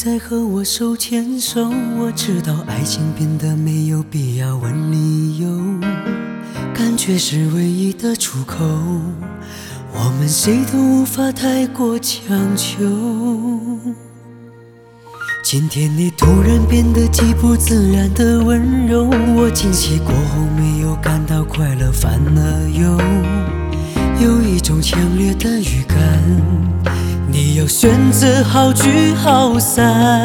再和我手牵手，我知道爱情变得没有必要问理由，感觉是唯一的出口，我们谁都无法太过强求。今天你突然变得极不自然的温柔，我惊喜过后没有感到快乐，反而有一种强烈的预感，你要选择好聚好散。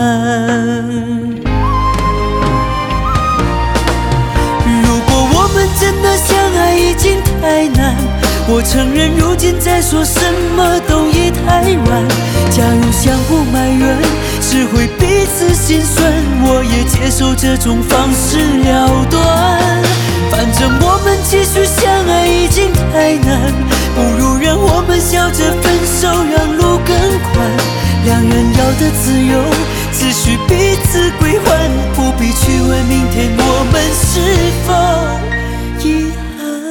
如果我们真的相爱已经太难，我承认如今再说什么都已太晚。假如相互埋怨只会彼此心酸，我也接受这种方式了断。反正我们继续相爱已经太难，不如让我们笑着分手，让路更宽。两人要的自由只需彼此归还，不必去问明天我们是否遗憾。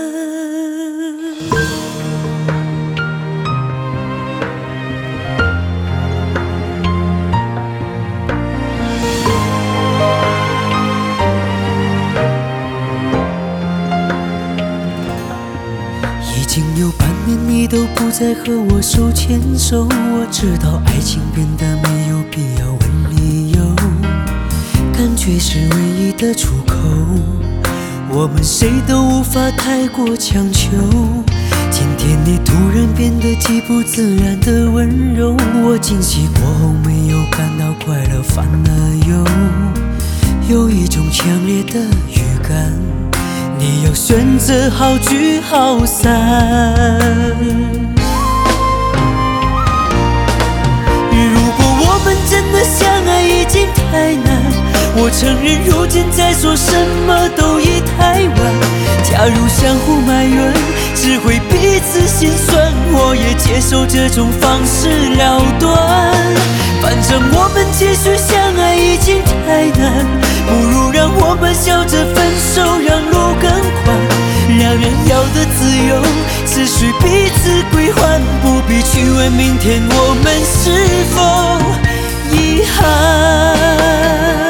已经有半年你都不再和我手牵手，我知道爱情变得没有必要问理由，感觉是唯一的出口，我们谁都无法太过强求。今天你突然变得极不自然的温柔，我惊喜过后没有感到快乐，反而有一种强烈的预感，你要选择好聚好散。如果我们真的相爱已经太难，我承认如今再说什么都已太晚。假如相互埋怨只会彼此心酸，我也接受这种方式了断。反正我们继续相爱已经太难，不如让我们笑着分手，让路更宽。两人要的自由只需彼此归还，不必去问明天我们是否遗憾。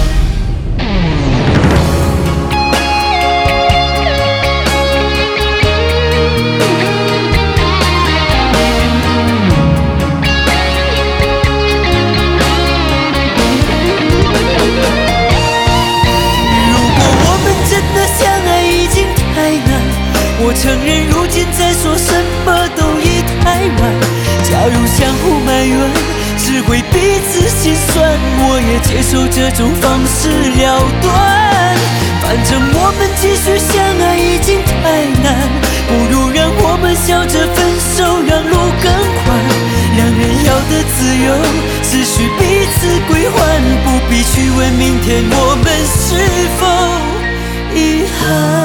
我承认如今再说什么都已太晚。假如相互埋怨只会彼此心酸，我也接受这种方式了断。反正我们继续相爱已经太难，不如让我们笑着分手，让路更宽。两人要的自由只需彼此归还，不必去问明天我们是否遗憾。